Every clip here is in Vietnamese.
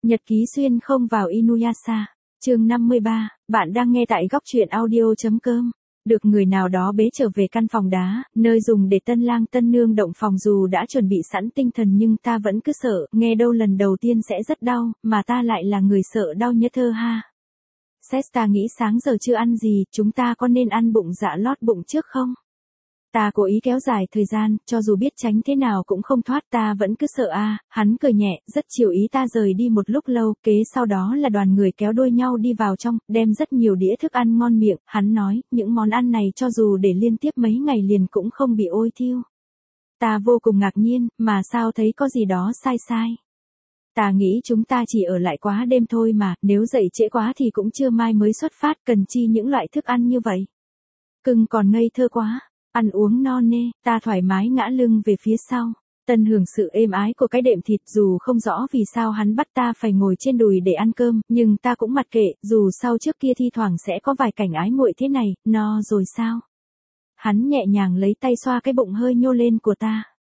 Nhật ký xuyên không vào Inuyasha. Chương 53, bạn đang nghe tại góc truyện audio.com. Được người nào đó bế trở về căn phòng đá, nơi dùng để tân lang tân nương động phòng dù đã chuẩn bị sẵn tinh thần nhưng ta vẫn cứ sợ, nghe đâu lần đầu tiên sẽ rất đau, mà ta lại là người sợ đau nhất thơ ha. Sesta nghĩ sáng giờ chưa ăn gì, chúng ta có nên ăn bụng dạ lót bụng trước không? Ta cố ý kéo dài thời gian, cho dù biết tránh thế nào cũng không thoát ta vẫn cứ sợ hắn cười nhẹ, rất chiều ý ta rời đi một lúc lâu, kế sau đó là đoàn người kéo đuôi nhau đi vào trong, đem rất nhiều đĩa thức ăn ngon miệng, hắn nói, những món ăn này cho dù để liên tiếp mấy ngày liền cũng không bị ôi thiêu. Ta vô cùng ngạc nhiên, mà sao thấy có gì đó sai sai. Ta nghĩ chúng ta chỉ ở lại quá đêm thôi mà, nếu dậy trễ quá thì cũng trưa mai mới xuất phát, cần chi những loại thức ăn như vậy. Cưng còn ngây thơ quá. Ăn uống no nê, ta thoải mái ngã lưng về phía sau. Tận hưởng sự êm ái của cái đệm thịt dù không rõ vì sao hắn bắt ta phải ngồi trên đùi để ăn cơm, nhưng ta cũng mặc kệ, dù sau trước kia thi thoảng sẽ có vài cảnh ái muội thế này, no rồi sao? Hắn nhẹ nhàng lấy tay xoa cái bụng hơi nhô lên của ta.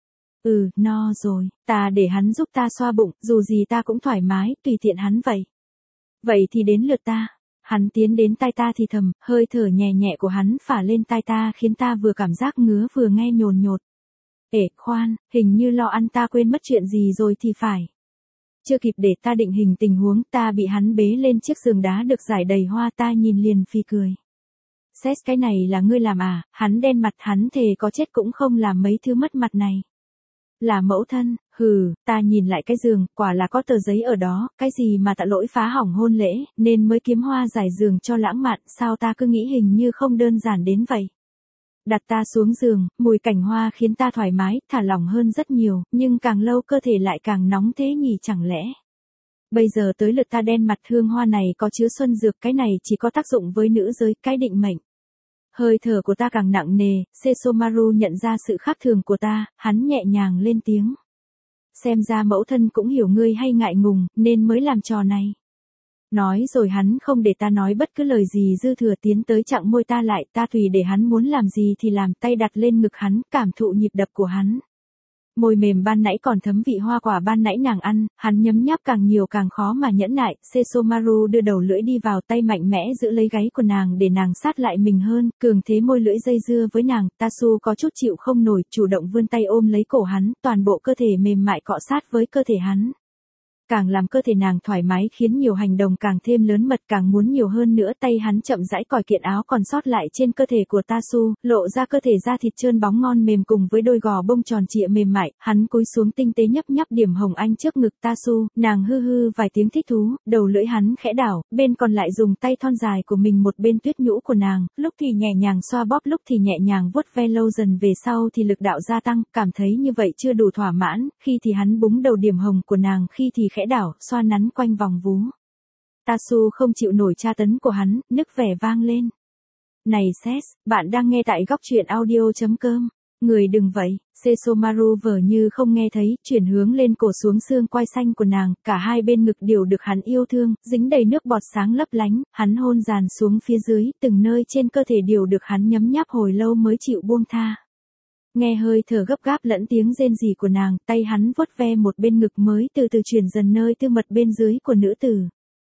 No rồi, ta để hắn giúp ta xoa bụng, dù gì ta cũng thoải mái, tùy tiện hắn vậy. Vậy thì đến lượt ta. Hắn tiến đến tai ta thì thầm, hơi thở nhẹ nhẹ của hắn phả lên tai ta khiến ta vừa cảm giác ngứa vừa nghe nhồn nhột. Khoan, hình như lo ăn ta quên mất chuyện gì rồi thì phải. Chưa kịp để ta định hình tình huống, ta bị hắn bế lên chiếc giường đá được rải đầy hoa, ta nhìn liền phì cười. Xét cái này là ngươi làm à? Hắn đen mặt, hắn thề có chết cũng không làm mấy thứ mất mặt này. Là mẫu thân, ta nhìn lại cái giường, quả là có tờ giấy ở đó, cái gì mà tạ lỗi phá hỏng hôn lễ, nên mới kiếm hoa giải giường cho lãng mạn, sao ta cứ nghĩ hình như không đơn giản đến vậy. Đặt ta xuống giường, mùi cảnh hoa khiến ta thoải mái, thả lỏng hơn rất nhiều, nhưng càng lâu cơ thể lại càng nóng thế nhỉ chẳng lẽ. Bây giờ tới lượt ta đen mặt, hương hoa này có chứa xuân dược, cái này chỉ có tác dụng với nữ giới, cái định mệnh. Hơi thở của ta càng nặng nề, Sesomaru nhận ra sự khác thường của ta, hắn nhẹ nhàng lên tiếng. Xem ra mẫu thân cũng hiểu ngươi hay ngại ngùng, nên mới làm trò này. Nói rồi hắn không để ta nói bất cứ lời gì dư thừa, tiến tới chặn môi ta lại, ta tùy để hắn muốn làm gì thì làm, tay đặt lên ngực hắn, cảm thụ nhịp đập của hắn. Môi mềm ban nãy còn thấm vị hoa quả ban nãy nàng ăn, hắn nhấm nháp càng nhiều càng khó mà nhẫn nại, Sesomaru đưa đầu lưỡi đi vào, tay mạnh mẽ giữ lấy gáy của nàng để nàng sát lại mình hơn, cường thế môi lưỡi dây dưa với nàng, Tasu có chút chịu không nổi, chủ động vươn tay ôm lấy cổ hắn, toàn bộ cơ thể mềm mại cọ sát với cơ thể hắn. Càng làm cơ thể nàng thoải mái khiến nhiều hành động càng thêm lớn mật, càng muốn nhiều hơn nữa, tay hắn chậm rãi cởi kiện áo còn sót lại trên cơ thể của Tasu, lộ ra cơ thể da thịt trơn bóng ngon mềm cùng với đôi gò bông tròn trịa mềm mại, hắn cúi xuống tinh tế nhấp nháp điểm hồng anh trước ngực Tasu, nàng hư vài tiếng thích thú, đầu lưỡi hắn khẽ đảo, bên còn lại dùng tay thon dài của mình một bên tuyết nhũ của nàng, lúc thì nhẹ nhàng xoa bóp, lúc thì nhẹ nhàng vuốt ve, lâu dần về sau thì lực đạo gia tăng, cảm thấy như vậy chưa đủ thỏa mãn, khi thì hắn búng đầu điểm hồng của nàng, khi thì khẽ đảo, xoa nắn quanh vòng vú. Tasu không chịu nổi tra tấn của hắn, nức vẻ vang lên. Này Ses, bạn đang nghe tại góc truyện audio.com. Người đừng vậy, Sesomaru vờ như không nghe thấy, chuyển hướng lên cổ xuống xương quai xanh của nàng, cả hai bên ngực đều được hắn yêu thương, dính đầy nước bọt sáng lấp lánh, hắn hôn dàn xuống phía dưới, từng nơi trên cơ thể đều được hắn nhấm nháp hồi lâu mới chịu buông tha. Nghe hơi thở gấp gáp lẫn tiếng rên rỉ của nàng, tay hắn vuốt ve một bên ngực mới từ từ chuyển dần nơi tư mật bên dưới của nữ tử.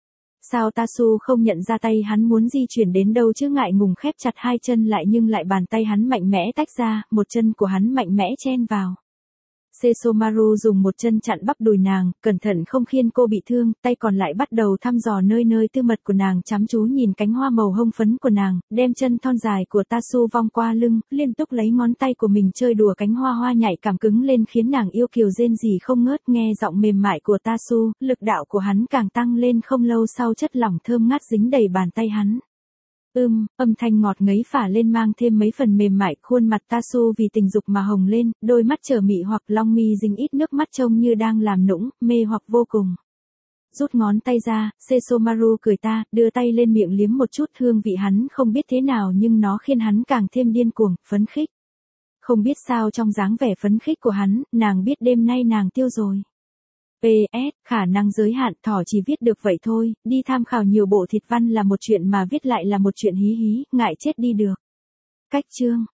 Sao Tasu không nhận ra tay hắn muốn di chuyển đến đâu chứ, ngại ngùng khép chặt hai chân lại, nhưng lại bàn tay hắn mạnh mẽ tách ra, một chân của hắn mạnh mẽ chen vào. Sesomaru dùng một chân chặn bắp đùi nàng, cẩn thận không khiến cô bị thương, tay còn lại bắt đầu thăm dò nơi tư mật của nàng, chăm chú nhìn cánh hoa màu hông phấn của nàng, đem chân thon dài của Tasu vòng qua lưng, liên tục lấy ngón tay của mình chơi đùa cánh hoa nhạy cảm cứng lên khiến nàng yêu kiều rên rỉ không ngớt, nghe giọng mềm mại của Tasu, lực đạo của hắn càng tăng lên, không lâu sau chất lỏng thơm ngát dính đầy bàn tay hắn. Âm thanh ngọt ngấy phả lên mang thêm mấy phần mềm mại, khuôn mặt Tasu vì tình dục mà hồng lên, đôi mắt trở mị hoặc long mi dính ít nước mắt trông như đang làm nũng, mê hoặc vô cùng. Rút ngón tay ra, Sesomaru cười ta, đưa tay lên miệng liếm một chút, hương vị hắn không biết thế nào nhưng nó khiến hắn càng thêm điên cuồng, phấn khích. Không biết sao trong dáng vẻ phấn khích của hắn, nàng biết đêm nay nàng tiêu rồi. PS, khả năng giới hạn, thỏ chỉ viết được vậy thôi, đi tham khảo nhiều bộ thịt văn là một chuyện mà viết lại là một chuyện hí hí, ngại chết đi được. Cách chương